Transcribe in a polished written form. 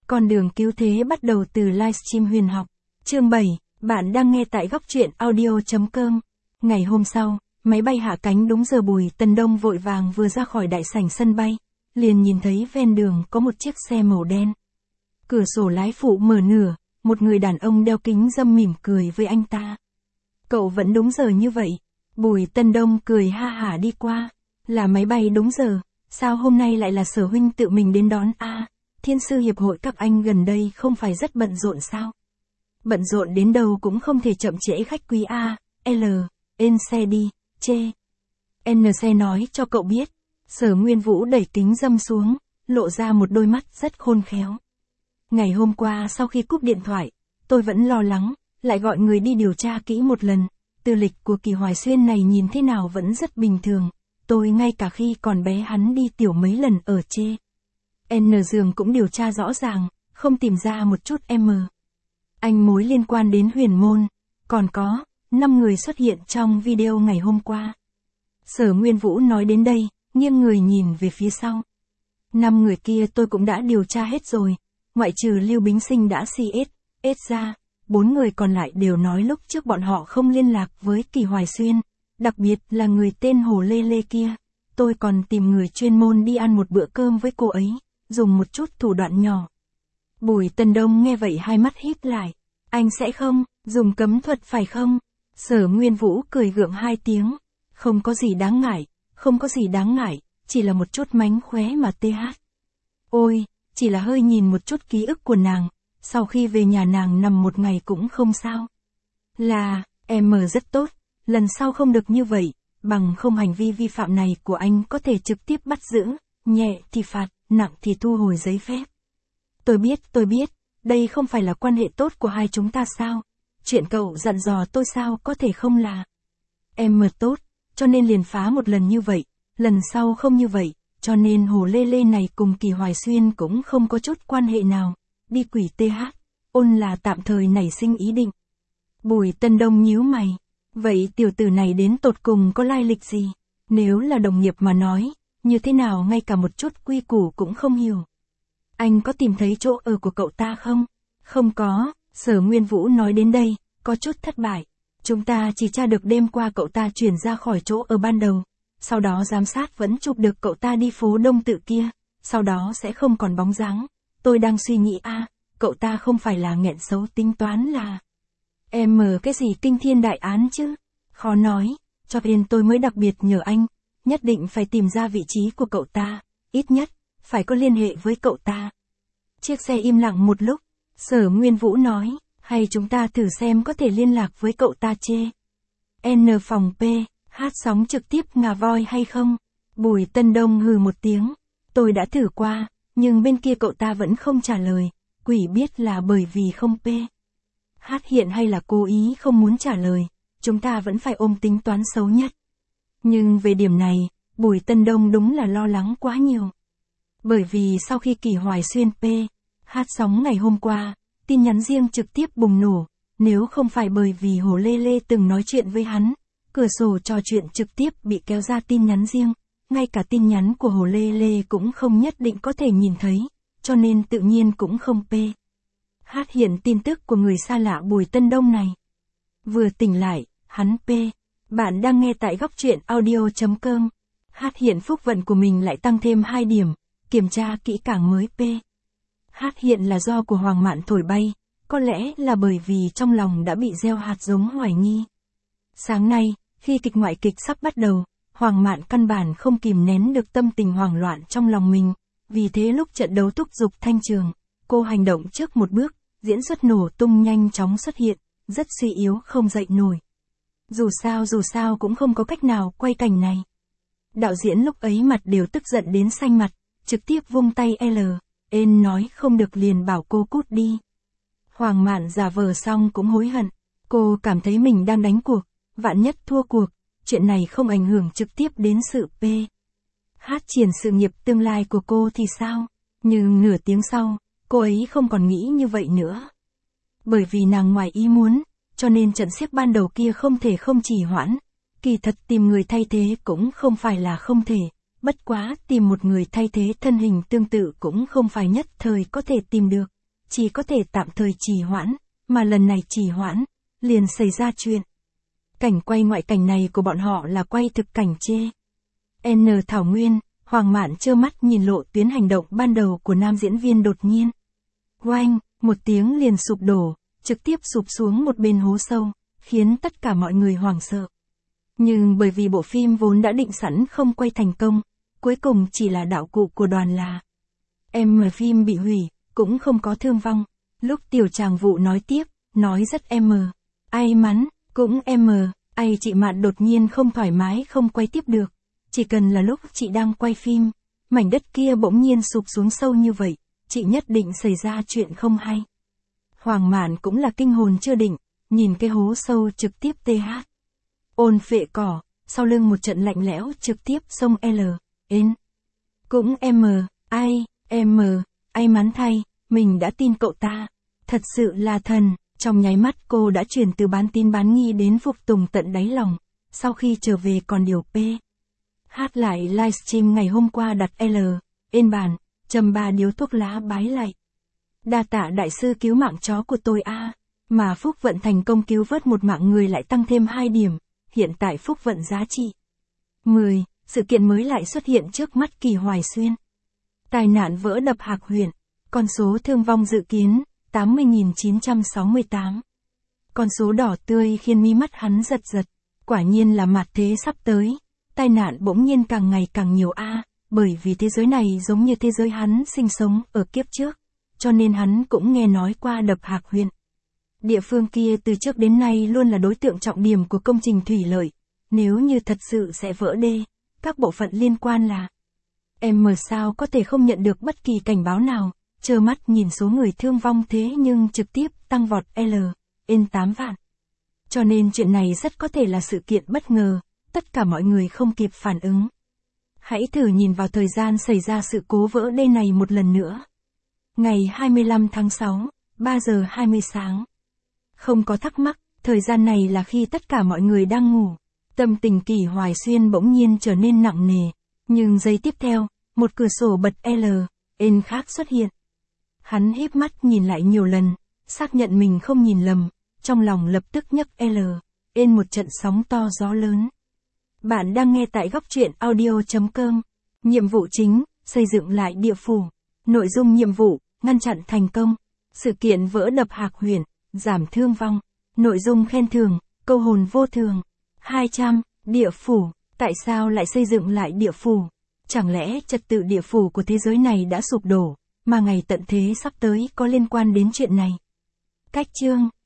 Con đường cứu thế bắt đầu từ livestream huyền học. Chương 7, bạn đang nghe tại góc truyện audio.com. Ngày hôm sau, máy bay hạ cánh đúng giờ. Bùi Tần Đông vội vàng vừa ra khỏi đại sảnh sân bay, liền nhìn thấy ven đường có một chiếc xe màu đen. Cửa sổ lái phụ mở nửa, một người đàn ông đeo kính râm mỉm cười với anh ta. Cậu vẫn đúng giờ như vậy. Bùi Tần Đông cười ha hả đi qua. Là máy bay đúng giờ, sao hôm nay lại là Sở huynh tự mình đến đón a? Thiên sư hiệp hội các anh gần đây không phải rất bận rộn sao? Bận rộn đến đâu cũng không thể chậm trễ khách quý a. Lên xe đi, chê. N xe nói cho cậu biết. Sở Nguyên Vũ đẩy kính râm xuống, lộ ra một đôi mắt rất khôn khéo. Ngày hôm qua sau khi cúp điện thoại, tôi vẫn lo lắng, lại gọi người đi điều tra kỹ một lần. Tư lịch của Kỳ Hoài Xuyên này nhìn thế nào vẫn rất bình thường. Tôi ngay cả khi còn bé hắn đi tiểu mấy lần ở chê. N giường cũng điều tra rõ ràng, không tìm ra một chút anh mối liên quan đến Huyền Môn. Còn có 5 người xuất hiện trong video ngày hôm qua. Sở Nguyên Vũ nói đến đây, nghiêng người nhìn về phía sau. 5 người kia tôi cũng đã điều tra hết rồi, ngoại trừ Lưu Bính Sinh đã CS ra, 4 người còn lại đều nói lúc trước bọn họ không liên lạc với Kỳ Hoài Xuyên, đặc biệt là người tên Hồ Lê Lê kia. Tôi còn tìm người chuyên môn đi ăn một bữa cơm với cô ấy, dùng một chút thủ đoạn nhỏ. Bùi Tần Đông nghe vậy hai mắt híp lại. Anh sẽ không dùng cấm thuật phải không? Sở Nguyên Vũ cười gượng 2 tiếng. Không có gì đáng ngại, không có gì đáng ngại, chỉ là một chút mánh khóe mà Ôi, chỉ là hơi nhìn một chút ký ức của nàng, sau khi về nhà nàng nằm một ngày cũng không sao. Là, em rất tốt, lần sau không được như vậy, bằng không hành vi vi phạm này của anh có thể trực tiếp bắt giữ, nhẹ thì phạt, nặng thì thu hồi giấy phép. Tôi biết, đây không phải là quan hệ tốt của hai chúng ta sao? Chuyện cậu dặn dò tôi sao có thể không là? Em tốt, cho nên liền phá một lần như vậy, lần sau không như vậy, cho nên Hồ Lê Lê này cùng Kỳ Hoài Xuyên cũng không có chút quan hệ nào. Đi quỷ ôn là tạm thời nảy sinh ý định. Bùi Tần Đông nhíu mày. Vậy tiểu tử này đến tột cùng có lai lịch gì? Nếu là đồng nghiệp mà nói, như thế nào ngay cả một chút quy củ cũng không hiểu. Anh có tìm thấy chỗ ở của cậu ta không? Không có, Sở Nguyên Vũ nói đến đây, có chút thất bại. Chúng ta chỉ tra được đêm qua cậu ta chuyển ra khỏi chỗ ở ban đầu. Sau đó giám sát vẫn chụp được cậu ta đi phố Đông Tự kia. Sau đó sẽ không còn bóng dáng. Tôi đang suy nghĩ cậu ta không phải là nghẹn xấu tính toán là... cái gì kinh thiên đại án chứ? Khó nói, cho nên tôi mới đặc biệt nhờ anh, nhất định phải tìm ra vị trí của cậu ta, ít nhất, phải có liên hệ với cậu ta. Chiếc xe im lặng một lúc, Sở Nguyên Vũ nói, hay chúng ta thử xem có thể liên lạc với cậu ta chê. N phòng P, hát sóng trực tiếp ngà voi hay không? Bùi Tần Đông hừ một tiếng, tôi đã thử qua, nhưng bên kia cậu ta vẫn không trả lời, quỷ biết là bởi vì không P. Hát hiện hay là cố ý không muốn trả lời, chúng ta vẫn phải ôm tính toán xấu nhất. Nhưng về điểm này, Bùi Tần Đông đúng là lo lắng quá nhiều. Bởi vì sau khi Kỳ Hoài Xuyên hát sóng ngày hôm qua, tin nhắn riêng trực tiếp bùng nổ, nếu không phải bởi vì Hồ Lê Lê từng nói chuyện với hắn, cửa sổ trò chuyện trực tiếp bị kéo ra tin nhắn riêng, ngay cả tin nhắn của Hồ Lê Lê cũng không nhất định có thể nhìn thấy, cho nên tự nhiên cũng không Hát hiện tin tức của người xa lạ Bùi Tần Đông này. Vừa tỉnh lại, hắn Bạn đang nghe tại góc truyện audio.com. Hát hiện phúc vận của mình lại tăng thêm 2 điểm, kiểm tra kỹ càng mới Hát hiện là do của Hoàng Mạn thổi bay, có lẽ là bởi vì trong lòng đã bị gieo hạt giống hoài nghi. Sáng nay, khi kịch ngoại kịch sắp bắt đầu, Hoàng Mạn căn bản không kìm nén được tâm tình hoảng loạn trong lòng mình, vì thế lúc trận đấu thúc giục thanh trường, cô hành động trước một bước, diễn xuất nổ tung nhanh chóng xuất hiện, rất suy yếu không dậy nổi. Dù sao cũng không có cách nào quay cảnh này. Đạo diễn lúc ấy mặt đều tức giận đến xanh mặt, trực tiếp vung tay nói không được liền bảo cô cút đi. Hoàng Mạn giả vờ xong cũng hối hận, cô cảm thấy mình đang đánh cuộc, vạn nhất thua cuộc, chuyện này không ảnh hưởng trực tiếp đến sự Hát triển sự nghiệp tương lai của cô thì sao? Nhưng nửa tiếng sau, cô ấy không còn nghĩ như vậy nữa. Bởi vì nàng ngoài ý muốn, cho nên trận xiếc ban đầu kia không thể không trì hoãn. Kỳ thật tìm người thay thế cũng không phải là không thể, bất quá tìm một người thay thế thân hình tương tự cũng không phải nhất thời có thể tìm được. chỉ có thể tạm thời trì hoãn, mà lần này trì hoãn, liền xảy ra chuyện. Cảnh quay ngoại cảnh này của bọn họ là quay thực cảnh chê. N Thảo Nguyên, Hoàng Mạn trơ mắt nhìn lộ tuyến hành động ban đầu của nam diễn viên đột nhiên. Oanh, một tiếng liền sụp đổ, trực tiếp sụp xuống một bên hố sâu, khiến tất cả mọi người hoảng sợ. Nhưng bởi vì bộ phim vốn đã định sẵn không quay thành công, cuối cùng chỉ là đạo cụ của đoàn là. Phim bị hủy, cũng không có thương vong. Lúc Tiểu Tràng Vụ nói tiếp, nói rất ai mắn, cũng ai chị Mạn đột nhiên không thoải mái không quay tiếp được. Chỉ cần là lúc chị đang quay phim, mảnh đất kia bỗng nhiên sụp xuống sâu như vậy, chị nhất định xảy ra chuyện không hay. Hoàng Mạn cũng là kinh hồn chưa định, nhìn cái hố sâu trực tiếp ôn phệ cỏ, sau lưng một trận lạnh lẽo trực tiếp xông cũng ai mắn thay, mình đã tin cậu ta, thật sự là thần. Trong nháy mắt cô đã chuyển từ bán tín bán nghi đến phục tùng tận đáy lòng, sau khi trở về còn điều hát lại livestream ngày hôm qua đặt lên bàn, châm 3 điếu thuốc lá bái lạy. Đa tạ đại sư cứu mạng chó của tôi mà phúc vận thành công cứu vớt một mạng người lại tăng thêm 2 điểm, hiện tại phúc vận giá trị 10, sự kiện mới lại xuất hiện trước mắt Kỳ Hoài Xuyên. Tai nạn vỡ đập Hạc huyện, con số thương vong dự kiến 80.968. Con số đỏ tươi khiến mí mắt hắn giật giật, quả nhiên là mạt thế sắp tới, tai nạn bỗng nhiên càng ngày càng nhiều bởi vì thế giới này giống như thế giới hắn sinh sống ở kiếp trước, cho nên hắn cũng nghe nói qua đập Hạc huyện. Địa phương kia từ trước đến nay luôn là đối tượng trọng điểm của công trình thủy lợi, nếu như thật sự sẽ vỡ đê, các bộ phận liên quan là sao có thể không nhận được bất kỳ cảnh báo nào, trơ mắt nhìn số người thương vong thế nhưng trực tiếp tăng vọt 8 vạn. Cho nên chuyện này rất có thể là sự kiện bất ngờ, tất cả mọi người không kịp phản ứng. Hãy thử nhìn vào thời gian xảy ra sự cố vỡ đê này một lần nữa. Ngày 25 tháng 6, 3 giờ 20 sáng. Không có thắc mắc, thời gian này là khi tất cả mọi người đang ngủ. Tâm tình Kỳ Hoài Xuyên bỗng nhiên trở nên nặng nề. Nhưng giây tiếp theo, một cửa sổ bật khác xuất hiện. Hắn híp mắt nhìn lại nhiều lần, xác nhận mình không nhìn lầm, trong lòng lập tức nhấc một trận sóng to gió lớn. Bạn đang nghe tại góc truyện audio.com. Nhiệm vụ chính, xây dựng lại địa phủ. Nội dung nhiệm vụ, ngăn chặn thành công. Sự kiện vỡ đập Hạc huyện, giảm thương vong. Nội dung khen thưởng, câu hồn vô thường. 200, địa phủ, tại sao lại xây dựng lại địa phủ? Chẳng lẽ trật tự địa phủ của thế giới này đã sụp đổ, mà ngày tận thế sắp tới có liên quan đến chuyện này? Cách chương